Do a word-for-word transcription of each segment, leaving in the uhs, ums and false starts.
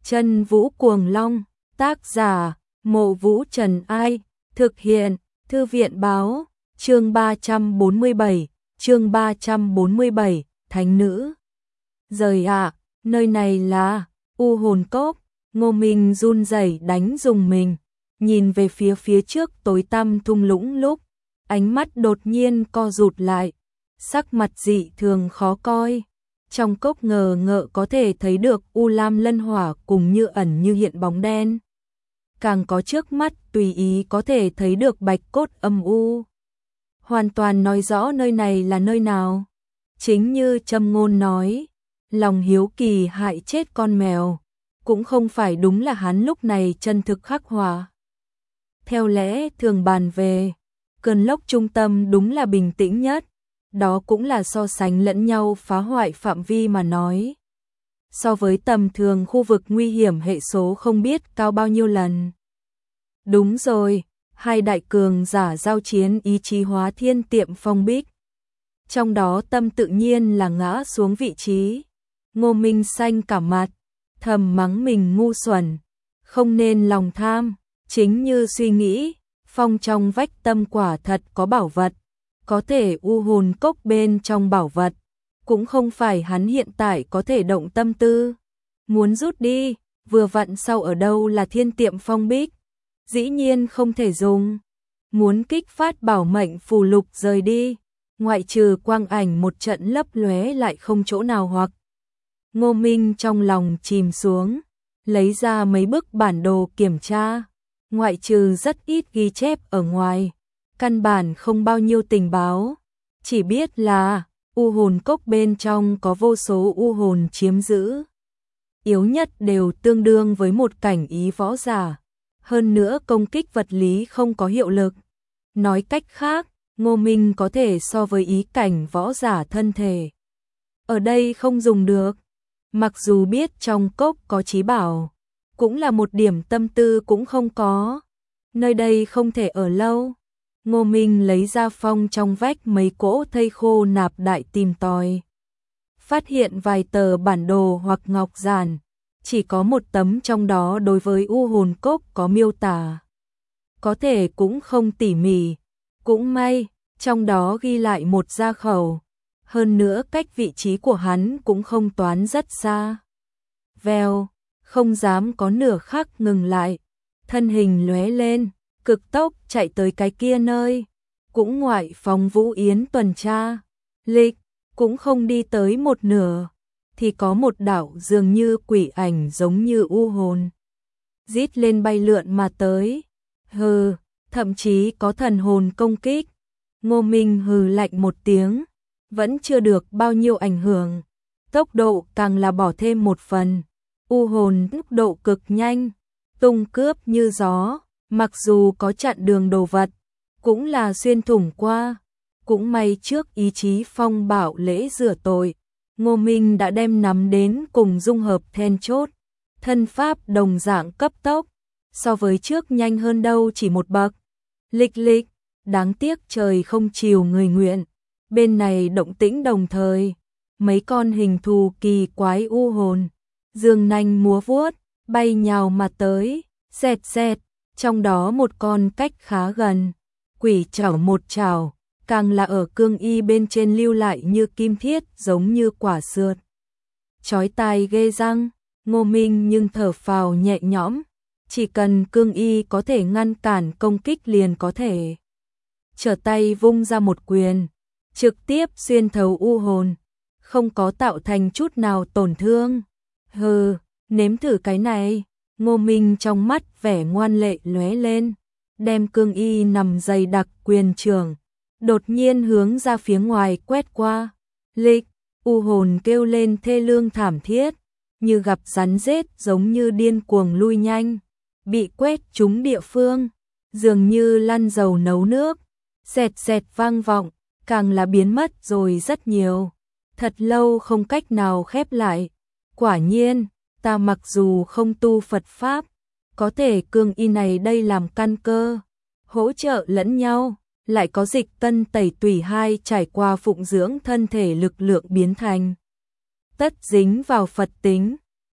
Chân Vũ Cuồng Long, tác giả, Mộ Vũ Trần Ai, thực hiện, Thư viện Báo, chương ba trăm bốn mươi bảy, chương ba trăm bốn mươi bảy, Thánh Nữ. Rời ạ, à, nơi này là, U Hồn Cốc, Ngô Minh run rẩy đánh dùng mình, nhìn về phía phía trước tối tăm thung lũng lúc, ánh mắt đột nhiên co rụt lại, sắc mặt dị thường khó coi. Trong cốc ngờ ngợ có thể thấy được u lam lân hỏa cùng như ẩn như hiện bóng đen. Càng có trước mắt tùy ý có thể thấy được bạch cốt âm u. Hoàn toàn nói rõ nơi này là nơi nào. Chính như Châm Ngôn nói, lòng hiếu kỳ hại chết con mèo, cũng không phải đúng là hắn lúc này chân thực khắc họa. Theo lẽ thường bàn về, cơn lốc trung tâm đúng là bình tĩnh nhất. Đó cũng là so sánh lẫn nhau phá hoại phạm vi mà nói. So với tầm thường khu vực nguy hiểm hệ số không biết cao bao nhiêu lần. Đúng rồi, hai đại cường giả giao chiến ý chí hóa thiên tiệm phong bích. Trong đó tâm tự nhiên là ngã xuống vị trí. Ngô Minh xanh cả mặt, thầm mắng mình ngu xuẩn, không nên lòng tham, chính như suy nghĩ, phong trong vách tâm quả thật có bảo vật. Có thể u hồn cốc bên trong bảo vật, cũng không phải hắn hiện tại có thể động tâm tư. Muốn rút đi, vừa vặn sau ở đâu là thiên tiệm phong bích, dĩ nhiên không thể dùng. Muốn kích phát bảo mệnh phù lục rời đi, ngoại trừ quang ảnh một trận lấp lóe lại không chỗ nào hoặc. Ngô Minh trong lòng chìm xuống, lấy ra mấy bức bản đồ kiểm tra, ngoại trừ rất ít ghi chép ở ngoài. Căn bản không bao nhiêu tình báo, chỉ biết là u hồn cốc bên trong có vô số u hồn chiếm giữ. Yếu nhất đều tương đương với một cảnh ý võ giả, hơn nữa công kích vật lý không có hiệu lực. Nói cách khác, Ngô Minh có thể so với ý cảnh võ giả thân thể. Ở đây không dùng được, mặc dù biết trong cốc có trí bảo, cũng là một điểm tâm tư cũng không có. Nơi đây không thể ở lâu. Ngô Minh lấy ra phong trong vách mấy cỗ thây khô nạp đại tìm tòi. Phát hiện vài tờ bản đồ hoặc ngọc giản, chỉ có một tấm trong đó đối với u hồn cốc có miêu tả. Có thể cũng không tỉ mỉ, cũng may, trong đó ghi lại một gia khẩu. Hơn nữa cách vị trí của hắn cũng không toán rất xa. Vèo, không dám có nửa khắc ngừng lại, thân hình lóe lên. Cực tốc chạy tới cái kia nơi, cũng ngoại phòng Vũ Yến tuần tra, lịch, cũng không đi tới một nửa, thì có một đạo dường như quỷ ảnh giống như u hồn. Rít lên bay lượn mà tới, hừ, thậm chí có thần hồn công kích. Ngô Minh hừ lạnh một tiếng, vẫn chưa được bao nhiêu ảnh hưởng, tốc độ càng là bỏ thêm một phần, u hồn tốc độ cực nhanh, tung cướp như gió. Mặc dù có chặn đường đồ vật, cũng là xuyên thủng qua. Cũng may trước ý chí phong bảo lễ rửa tội, Ngô Minh đã đem nắm đến cùng dung hợp then chốt. Thân pháp đồng dạng cấp tốc, so với trước nhanh hơn đâu chỉ một bậc. Lịch lịch, đáng tiếc trời không chiều người nguyện. Bên này động tĩnh đồng thời, mấy con hình thù kỳ quái u hồn, dương nanh múa vuốt, bay nhào mà tới, xẹt xẹt. Trong đó một con cách khá gần, quỷ chảo một chảo, càng là ở cương y bên trên lưu lại như kim thiết giống như quả sượt. Chói tai ghê răng, Ngô Minh nhưng thở phào nhẹ nhõm, chỉ cần cương y có thể ngăn cản công kích liền có thể. Trở tay vung ra một quyền, trực tiếp xuyên thấu u hồn, không có tạo thành chút nào tổn thương. Hừ, nếm thử cái này. Ngô Minh trong mắt vẻ ngoan lệ lóe lên, đem cương y nằm dày đặc quyền trường, đột nhiên hướng ra phía ngoài quét qua. Lịch, u hồn kêu lên thê lương thảm thiết, như gặp rắn rết giống như điên cuồng lui nhanh, bị quét trúng địa phương, dường như lăn dầu nấu nước, xẹt xẹt vang vọng, càng là biến mất rồi rất nhiều. Thật lâu không cách nào khép lại, quả nhiên. Ta mặc dù không tu Phật Pháp, có thể cương y này đây làm căn cơ, hỗ trợ lẫn nhau, lại có dịch tân tẩy tủy hai trải qua phụng dưỡng thân thể lực lượng biến thành. Tất dính vào Phật tính,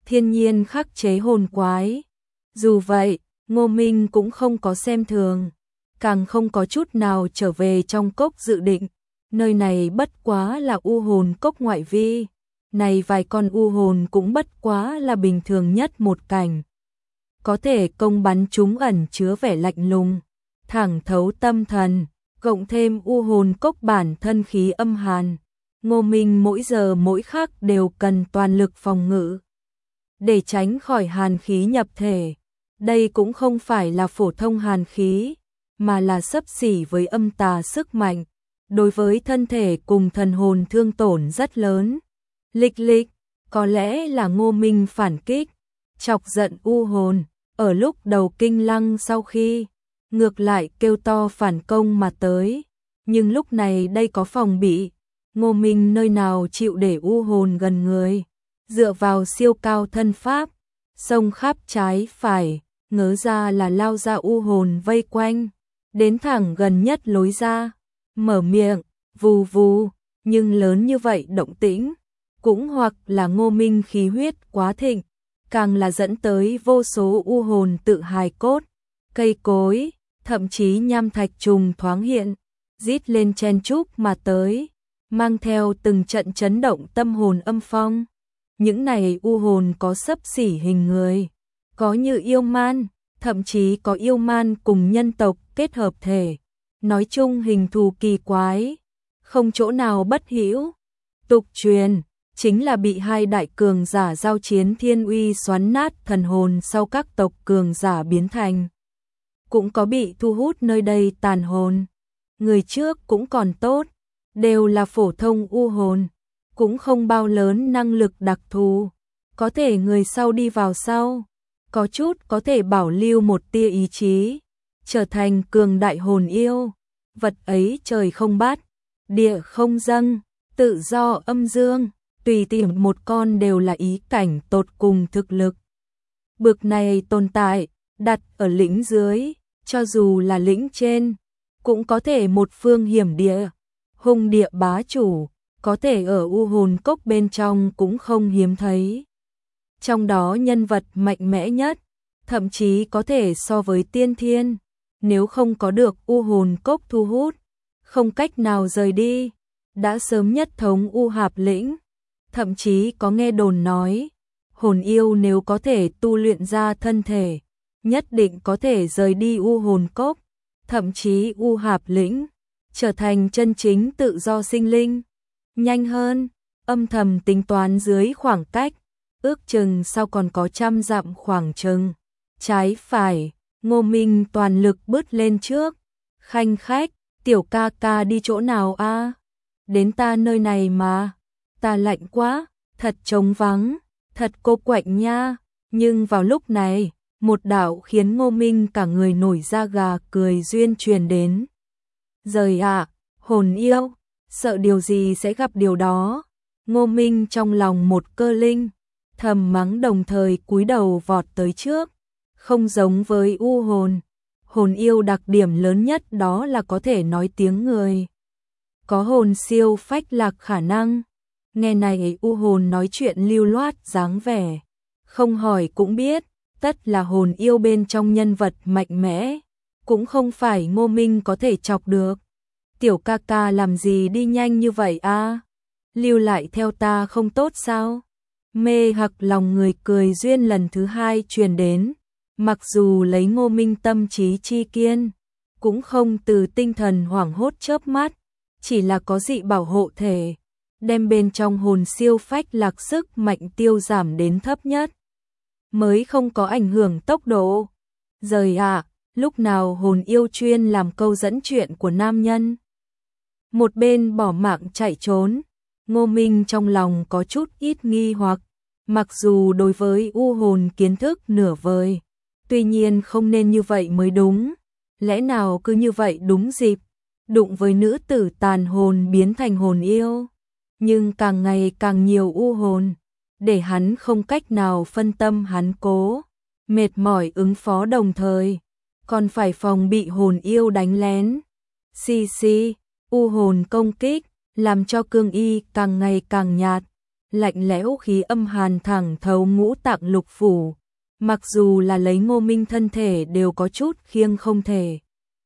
thiên nhiên khắc chế hồn quái. Dù vậy, Ngô Minh cũng không có xem thường, càng không có chút nào trở về trong cốc dự định. Nơi này bất quá là u hồn cốc ngoại vi, này vài con u hồn cũng bất quá là bình thường nhất một cảnh. Có thể công bắn chúng ẩn chứa vẻ lạnh lùng, thẳng thấu tâm thần, cộng thêm u hồn cốc bản thân khí âm hàn. Ngô Minh mỗi giờ mỗi khắc đều cần toàn lực phòng ngự, để tránh khỏi hàn khí nhập thể. Đây cũng không phải là phổ thông hàn khí, mà là xấp xỉ với âm tà sức mạnh, đối với thân thể cùng thần hồn thương tổn rất lớn. Lịch lịch, có lẽ là Ngô Minh phản kích, chọc giận u hồn, ở lúc đầu kinh lăng sau khi, ngược lại kêu to phản công mà tới. Nhưng lúc này đây có phòng bị, Ngô Minh nơi nào chịu để u hồn gần người, dựa vào siêu cao thân pháp, xông khắp trái phải, ngớ ra là lao ra u hồn vây quanh, đến thẳng gần nhất lối ra, mở miệng, vù vù, nhưng lớn như vậy động tĩnh, cũng hoặc là Ngô Minh khí huyết quá thịnh, càng là dẫn tới vô số u hồn tự hài cốt, cây cối, thậm chí nham thạch trùng thoáng hiện, rít lên chen chúc mà tới, mang theo từng trận chấn động tâm hồn âm phong. Những này u hồn có xấp xỉ hình người, có như yêu man, thậm chí có yêu man cùng nhân tộc kết hợp thể, nói chung hình thù kỳ quái, không chỗ nào bất hữu. Tục truyền chính là bị hai đại cường giả giao chiến thiên uy xoắn nát thần hồn sau các tộc cường giả biến thành. Cũng có bị thu hút nơi đây tàn hồn. Người trước cũng còn tốt, đều là phổ thông u hồn, cũng không bao lớn năng lực đặc thù. Có thể người sau đi vào sau, có chút có thể bảo lưu một tia ý chí, trở thành cường đại hồn yêu. Vật ấy trời không bắt, địa không dâng, tự do âm dương, tùy tìm một con đều là ý cảnh tột cùng thực lực. Bực này tồn tại, đặt ở lĩnh dưới, cho dù là lĩnh trên, cũng có thể một phương hiểm địa, hung địa bá chủ, có thể ở u hồn cốc bên trong cũng không hiếm thấy. Trong đó nhân vật mạnh mẽ nhất, thậm chí có thể so với tiên thiên, nếu không có được u hồn cốc thu hút, không cách nào rời đi, đã sớm nhất thống u hạp lĩnh. Thậm chí có nghe đồn nói, hồn yêu nếu có thể tu luyện ra thân thể, nhất định có thể rời đi u hồn cốc, thậm chí u hạp lĩnh, trở thành chân chính tự do sinh linh. Nhanh hơn, âm thầm tính toán dưới khoảng cách, ước chừng sau còn có trăm dặm khoảng chừng. Trái phải, Ngô Minh toàn lực bứt lên trước, khanh khách, tiểu ca ca đi chỗ nào a? Đến ta nơi này mà, ta lạnh quá, thật trống vắng, thật cô quạnh nha. Nhưng vào lúc này, một đạo khiến Ngô Minh cả người nổi da gà cười duyên truyền đến. Rời ạ, hồn yêu, sợ điều gì sẽ gặp điều đó. Ngô Minh trong lòng một cơ linh, thầm mắng đồng thời cúi đầu vọt tới trước. Không giống với u hồn, hồn yêu đặc điểm lớn nhất đó là có thể nói tiếng người. Có hồn siêu phách lạc khả năng. Nghe này u hồn nói chuyện lưu loát dáng vẻ, không hỏi cũng biết, tất là hồn yêu bên trong nhân vật mạnh mẽ, cũng không phải Ngô Minh có thể chọc được. Tiểu ca ca làm gì đi nhanh như vậy a? Lưu lại theo ta không tốt sao? Mê hoặc lòng người cười duyên lần thứ hai truyền đến, mặc dù lấy Ngô Minh tâm trí chi kiên, cũng không từ tinh thần hoảng hốt chớp mắt, chỉ là có dị bảo hộ thể, đem bên trong hồn siêu phách lạc sức mạnh tiêu giảm đến thấp nhất, mới không có ảnh hưởng tốc độ. Rời ạ, à, lúc nào hồn yêu chuyên làm câu dẫn chuyện của nam nhân. Một bên bỏ mạng chạy trốn, Ngô Minh trong lòng có chút ít nghi hoặc, mặc dù đối với u hồn kiến thức nửa vời, tuy nhiên không nên như vậy mới đúng, lẽ nào cứ như vậy đúng dịp, đụng với nữ tử tàn hồn biến thành hồn yêu. Nhưng càng ngày càng nhiều u hồn, để hắn không cách nào phân tâm, hắn cố mệt mỏi ứng phó đồng thời, còn phải phòng bị hồn yêu đánh lén. Xì xì, u hồn công kích, làm cho cương y càng ngày càng nhạt, lạnh lẽo khí âm hàn thẳng thấu ngũ tạng lục phủ. Mặc dù là lấy Ngô Minh thân thể đều có chút khiêng không thể.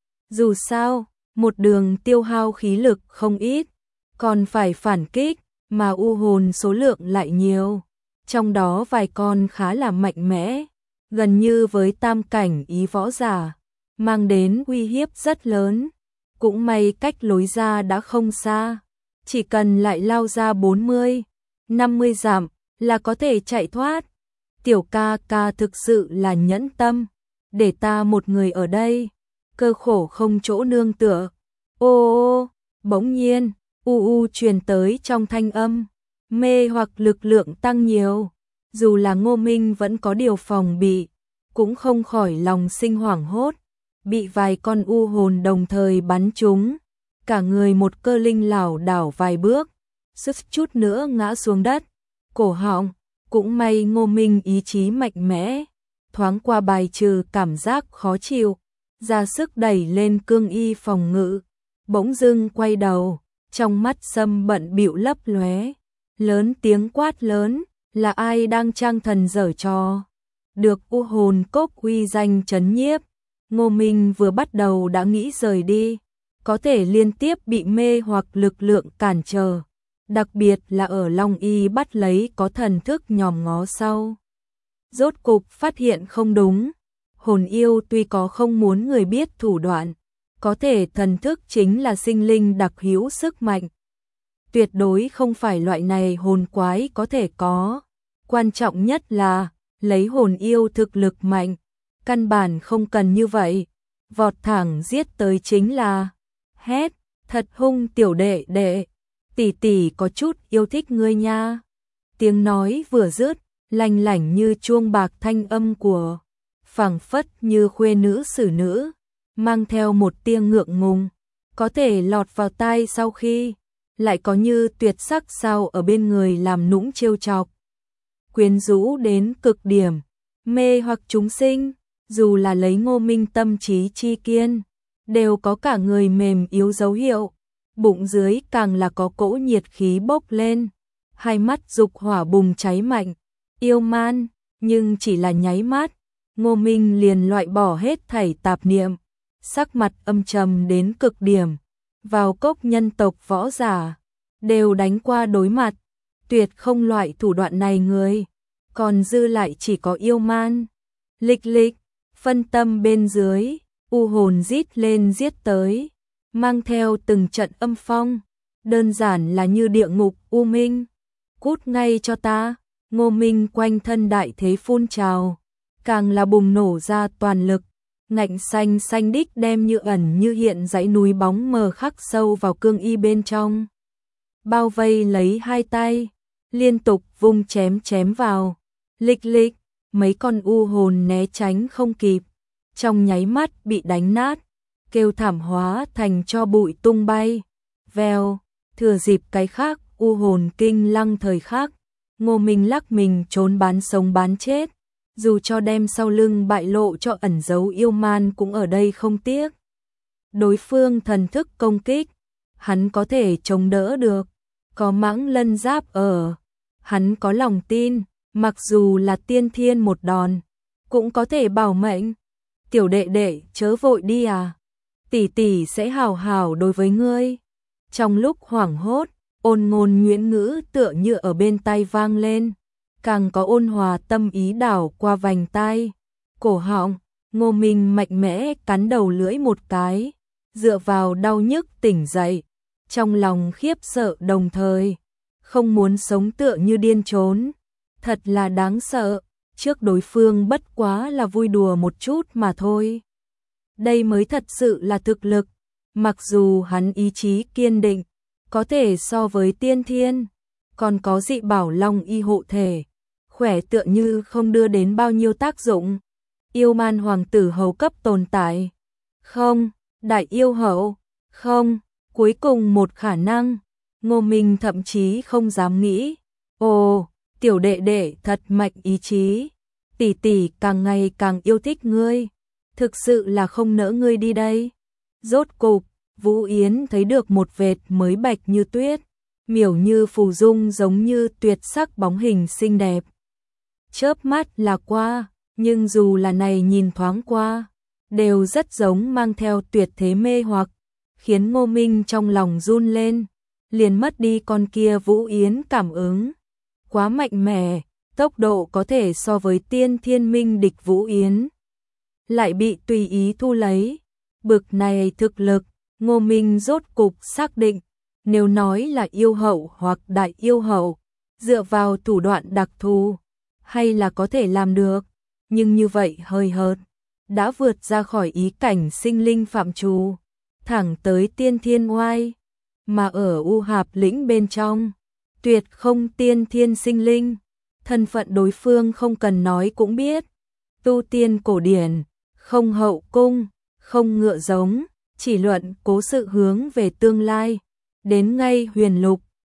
Dù sao, một đường tiêu hao khí lực không ít, còn phải phản kích, mà u hồn số lượng lại nhiều. Trong đó vài con khá là mạnh mẽ, gần như với tam cảnh ý võ giả, mang đến uy hiếp rất lớn. Cũng may cách lối ra đã không xa, chỉ cần lại lao ra bốn mươi, năm mươi dặm là có thể chạy thoát. Tiểu ca ca thực sự là nhẫn tâm, để ta một người ở đây, cơ khổ không chỗ nương tựa. Ô ô, bỗng nhiên, u u truyền tới trong thanh âm, mê hoặc lực lượng tăng nhiều. Dù là Ngô Minh vẫn có điều phòng bị, cũng không khỏi lòng sinh hoảng hốt, bị vài con u hồn đồng thời bắn trúng, cả người một cơ linh lảo đảo vài bước, suýt chút nữa ngã xuống đất, cổ họng. Cũng may Ngô Minh ý chí mạnh mẽ, thoáng qua bài trừ cảm giác khó chịu, ra sức đẩy lên cương y phòng ngự, bỗng dưng quay đầu, trong mắt Sâm bận bịu lấp lóe, lớn tiếng quát lớn, là ai đang trang thần giở trò. Được u hồn cốc uy danh trấn nhiếp, Ngô Minh vừa bắt đầu đã nghĩ rời đi, có thể liên tiếp bị mê hoặc lực lượng cản trở. Đặc biệt là ở Long Y bắt lấy có thần thức nhòm ngó sau. Rốt cục phát hiện không đúng, hồn yêu tuy có không muốn người biết thủ đoạn, có thể thần thức chính là sinh linh đặc hữu sức mạnh. Tuyệt đối không phải loại này hồn quái có thể có. Quan trọng nhất là, lấy hồn yêu thực lực mạnh, căn bản không cần như vậy. Vọt thẳng giết tới chính là, hét, thật hung tiểu đệ đệ. Tỷ tỷ có chút yêu thích ngươi nha. Tiếng nói vừa dứt, lanh lảnh như chuông bạc thanh âm của, phảng phất như khuê nữ xử nữ, mang theo một tia ngượng ngùng, có thể lọt vào tai sau khi, lại có như tuyệt sắc sao ở bên người làm nũng trêu chọc. Quyến rũ đến cực điểm, mê hoặc chúng sinh, dù là lấy Ngô Minh tâm trí chi kiên, đều có cả người mềm yếu dấu hiệu. Bụng dưới càng là có cỗ nhiệt khí bốc lên, hai mắt dục hỏa bùng cháy mạnh, yêu man, nhưng chỉ là nháy mắt, Ngô Minh liền loại bỏ hết thảy tạp niệm, sắc mặt âm trầm đến cực điểm, vào cốc nhân tộc võ giả, đều đánh qua đối mặt, tuyệt không loại thủ đoạn này người, còn dư lại chỉ có yêu man. Lịch lịch, phân tâm bên dưới, u hồn rít lên giết tới, mang theo từng trận âm phong, đơn giản là như địa ngục u minh. Cút ngay cho ta. Ngô Minh quanh thân đại thế phun trào, càng là bùng nổ ra toàn lực, ngạnh xanh xanh đích đem như ẩn như hiện dãy núi bóng mờ khắc sâu vào cương y bên trong. Bao vây lấy hai tay, liên tục vung chém chém vào, lịch lịch, mấy con u hồn né tránh không kịp, trong nháy mắt bị đánh nát, kêu thảm hóa thành cho bụi tung bay. Vèo, thừa dịp cái khác u hồn kinh lăng thời khắc, Ngô Minh lắc mình trốn bán sống bán chết, dù cho đem sau lưng bại lộ cho ẩn giấu yêu man cũng ở đây không tiếc. Đối phương thần thức công kích, hắn có thể chống đỡ được, có mãng lân giáp ở, hắn có lòng tin, mặc dù là tiên thiên một đòn, cũng có thể bảo mệnh. Tiểu đệ đệ chớ vội đi à, tỷ tỷ sẽ hào hào đối với ngươi. Trong lúc hoảng hốt, ôn ngôn nhuyễn ngữ tựa như ở bên tai vang lên, càng có ôn hòa tâm ý đảo qua vành tai, cổ họng. Ngô Minh mạnh mẽ cắn đầu lưỡi một cái, dựa vào đau nhức tỉnh dậy, trong lòng khiếp sợ đồng thời, không muốn sống tựa như điên trốn, thật là đáng sợ, trước đối phương bất quá là vui đùa một chút mà thôi. Đây mới thật sự là thực lực, mặc dù hắn ý chí kiên định, có thể so với tiên thiên, còn có dị bảo long y hộ thể, khỏe tựa như không đưa đến bao nhiêu tác dụng. Yêu man hoàng tử hầu cấp tồn tại, không, đại yêu hậu, không, cuối cùng một khả năng, Ngô Minh thậm chí không dám nghĩ. Ồ, tiểu đệ đệ thật mạnh ý chí, tỷ tỷ càng ngày càng yêu thích ngươi, thực sự là không nỡ ngươi đi đây. Rốt cục, Vũ Yến thấy được một vệt mới bạch như tuyết, miểu như phù dung giống như tuyệt sắc bóng hình xinh đẹp. Chớp mắt là qua, nhưng dù là này nhìn thoáng qua, đều rất giống mang theo tuyệt thế mê hoặc, khiến Ngô Minh trong lòng run lên, liền mất đi con kia Vũ Yến cảm ứng. Quá mạnh mẽ, tốc độ có thể so với tiên thiên minh địch Vũ Yến. Lại bị tùy ý thu lấy. Bực này thực lực, Ngô Minh rốt cục xác định, nếu nói là yêu hậu hoặc đại yêu hậu, dựa vào thủ đoạn đặc thù, hay là có thể làm được, nhưng như vậy hơi hợt, đã vượt ra khỏi ý cảnh sinh linh phạm trù, thẳng tới tiên thiên oai, mà ở U Hạp lĩnh bên trong, tuyệt không tiên thiên sinh linh, thân phận đối phương không cần nói cũng biết, tu tiên cổ điển, không hậu cung, không ngựa giống, chỉ luận cố sự hướng về tương lai, đến ngay huyền lục,